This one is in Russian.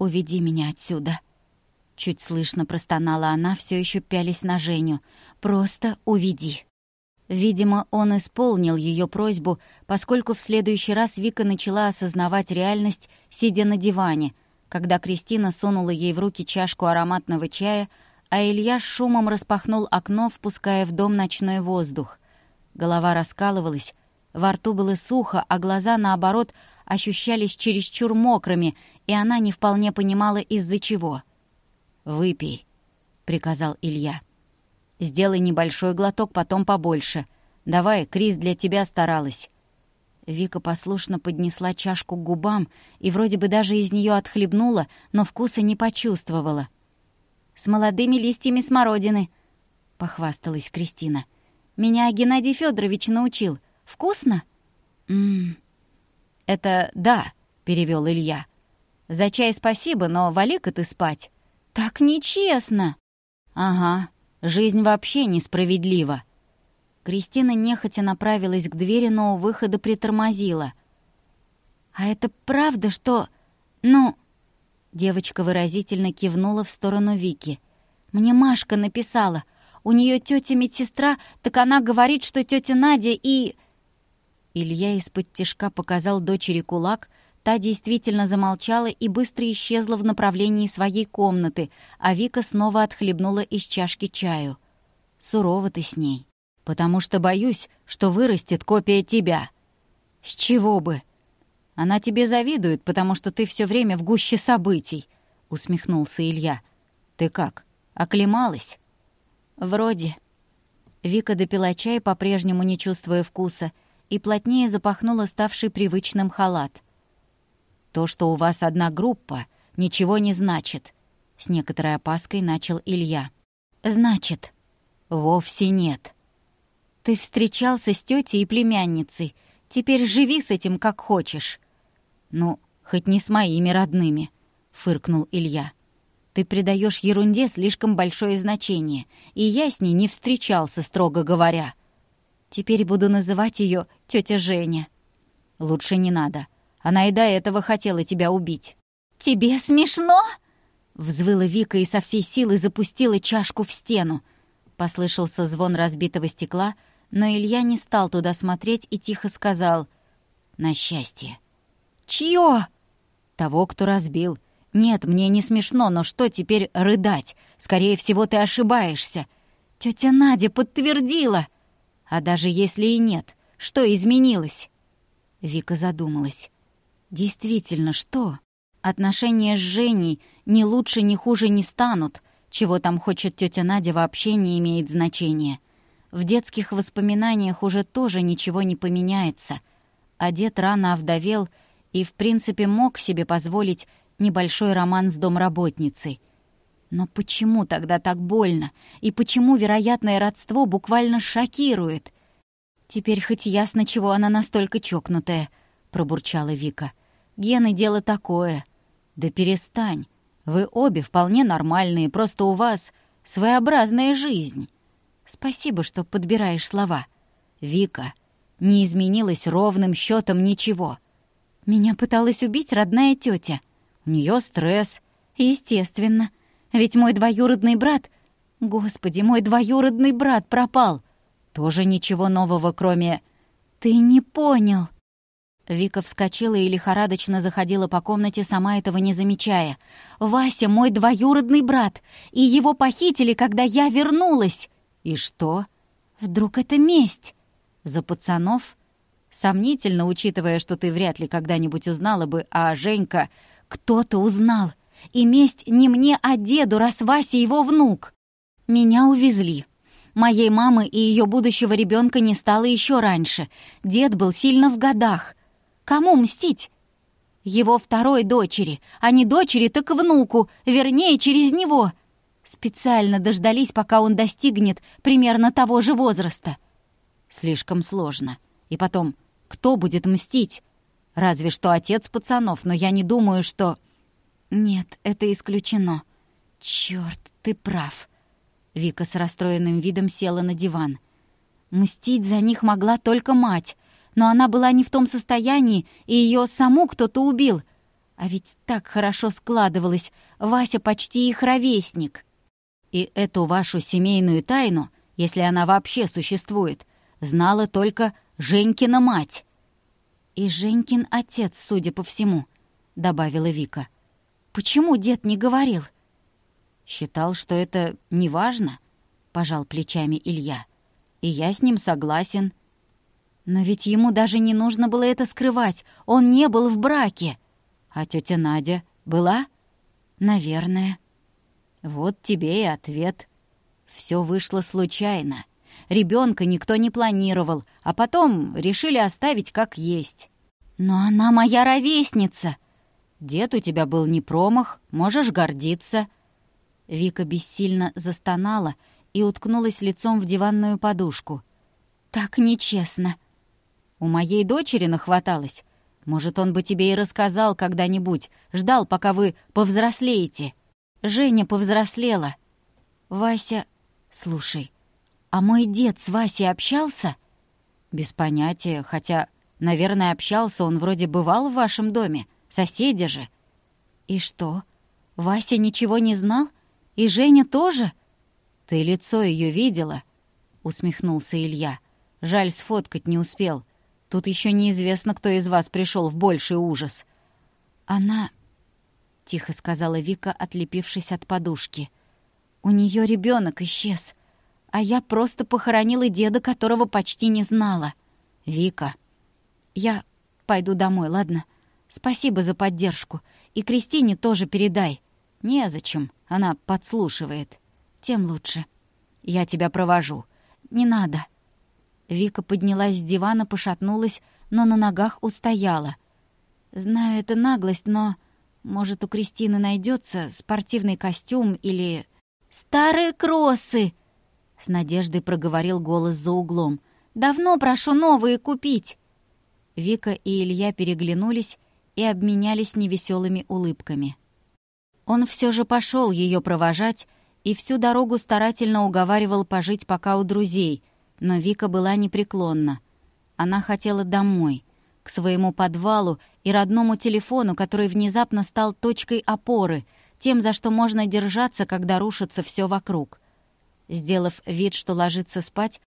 «Уведи меня отсюда». Чуть слышно простонала она, все еще пялясь на Женю. «Просто уведи». Видимо, он исполнил ее просьбу, поскольку в следующий раз Вика начала осознавать реальность, сидя на диване, когда Кристина сунула ей в руки чашку ароматного чая, а Илья с шумом распахнул окно, впуская в дом ночной воздух. Голова раскалывалась, во рту было сухо, а глаза, наоборот, ощущались чересчур мокрыми, и она не вполне понимала, из-за чего. «Выпей», — приказал Илья. «Сделай небольшой глоток, потом побольше. Давай, Крис для тебя старалась». Вика послушно поднесла чашку к губам и вроде бы даже из нее отхлебнула, но вкуса не почувствовала. «С молодыми листьями смородины», — похвасталась Кристина. «Меня Геннадий Федорович научил. Вкусно?» «Это да», — перевел Илья. «За чай спасибо, но вали-ка ты спать». «Так нечестно!» «Ага, жизнь вообще несправедлива». Кристина нехотя направилась к двери, но у выхода притормозила. «А это правда, что... ну...» Девочка выразительно кивнула в сторону Вики. «Мне Машка написала. У нее тетя медсестра, так она говорит, что тетя Надя и...» Илья из-под тишка показал дочери кулак. Та действительно замолчала и быстро исчезла в направлении своей комнаты, а Вика снова отхлебнула из чашки чаю. «Сурово ты с ней. Потому что боюсь, что вырастет копия тебя». «С чего бы?» «Она тебе завидует, потому что ты все время в гуще событий», — усмехнулся Илья. «Ты как, оклемалась?» «Вроде». Вика допила чай, по-прежнему не чувствуя вкуса, и плотнее запахнула ставший привычным халат. «То, что у вас одна группа, ничего не значит», — с некоторой опаской начал Илья. «Значит?» «Вовсе нет». «Ты встречался с тетей и племянницей. Теперь живи с этим как хочешь». «Ну, хоть не с моими родными», — фыркнул Илья. «Ты придаешь ерунде слишком большое значение, и я с ней не встречался, строго говоря. Теперь буду называть ее тетя Женя». «Лучше не надо. Она и до этого хотела тебя убить». «Тебе смешно?» — взвыла Вика и со всей силы запустила чашку в стену. Послышался звон разбитого стекла, но Илья не стал туда смотреть и тихо сказал: «На счастье». «Чье?» «Того, кто разбил. Нет, мне не смешно, но что теперь рыдать? Скорее всего, ты ошибаешься. Тетя Надя подтвердила». «А даже если и нет, что изменилось?» Вика задумалась. «Действительно, что? Отношения с Женей ни лучше, ни хуже не станут. Чего там хочет тетя Надя, вообще не имеет значения. В детских воспоминаниях уже тоже ничего не поменяется. А дед рано овдовел и, в принципе, мог себе позволить небольшой роман с домработницей. Но почему тогда так больно? И почему вероятное родство буквально шокирует? «Теперь хоть ясно, чего она настолько чокнутая», — пробурчала Вика. «Гены — дело такое». «Да перестань. Вы обе вполне нормальные, просто у вас своеобразная жизнь». «Спасибо, что подбираешь слова». «Вика, не изменилось ровным счетом ничего». «Меня пыталась убить родная тетя. У нее стресс». «Естественно. Ведь мой двоюродный брат... Господи, мой двоюродный брат пропал». «Тоже ничего нового, кроме...» «Ты не понял». Вика вскочила и лихорадочно заходила по комнате, сама этого не замечая. «Вася мой двоюродный брат, и его похитили, когда я вернулась». «И что?» «Вдруг это месть?» «За пацанов?» «Сомнительно, учитывая, что ты вряд ли когда-нибудь узнала бы, а Женька...» «Кто-то узнал. И месть не мне, а деду, раз Вася его внук. Меня увезли. Моей мамы и ее будущего ребенка не стало еще раньше. Дед был сильно в годах. Кому мстить? Его второй дочери, а не дочери, так внуку, вернее, через него. Специально дождались, пока он достигнет примерно того же возраста». «Слишком сложно. И потом, кто будет мстить? Разве что отец пацанов, но я не думаю, что...» «Нет, это исключено. Чёрт, ты прав». Вика с расстроенным видом села на диван. Мстить за них могла только мать, но она была не в том состоянии, и ее саму кто-то убил. А ведь так хорошо складывалось. Вася почти их ровесник. И эту вашу семейную тайну, если она вообще существует, знала только Женькина мать. «И Женькин отец, судя по всему», — добавила Вика. «Почему дед не говорил?» «Считал, что это неважно», — пожал плечами Илья. «И я с ним согласен». «Но ведь ему даже не нужно было это скрывать. Он не был в браке». «А тетя Надя была?» «Наверное». «Вот тебе и ответ. Все вышло случайно. Ребенка никто не планировал, а потом решили оставить как есть». «Но она моя ровесница!» «Дед у тебя был не промах, можешь гордиться». Вика бессильно застонала и уткнулась лицом в диванную подушку. «Так нечестно». «У моей дочери нахваталось. Может, он бы тебе и рассказал когда-нибудь, ждал, пока вы повзрослеете». Женя повзрослела. Вася... Слушай, а мой дед с Васей общался? Без понятия, хотя, наверное, общался, он вроде бывал в вашем доме, соседи же. И что, Вася ничего не знал? И Женя тоже? Ты лицо ее видела? Усмехнулся Илья. Жаль, сфоткать не успел. Тут еще неизвестно, кто из вас пришел в больший ужас. Она... — тихо сказала Вика, отлепившись от подушки. «У нее ребенок исчез, а я просто похоронила деда, которого почти не знала. Вика, я пойду домой, ладно? Спасибо за поддержку. И Кристине тоже передай. Незачем, она подслушивает. Тем лучше. Я тебя провожу. Не надо». Вика поднялась с дивана, пошатнулась, но на ногах устояла. «Знаю, это наглость, но... Может, у Кристины найдется спортивный костюм или... «Старые кроссы!» — с надеждой проговорил голос за углом. «Давно прошу новые купить!» Вика и Илья переглянулись и обменялись невеселыми улыбками. Он все же пошел ее провожать и всю дорогу старательно уговаривал пожить пока у друзей, но Вика была непреклонна. Она хотела домой, к своему подвалу и родному телефону, который внезапно стал точкой опоры, тем, за что можно держаться, когда рушится все вокруг. Сделав вид, что ложится спать,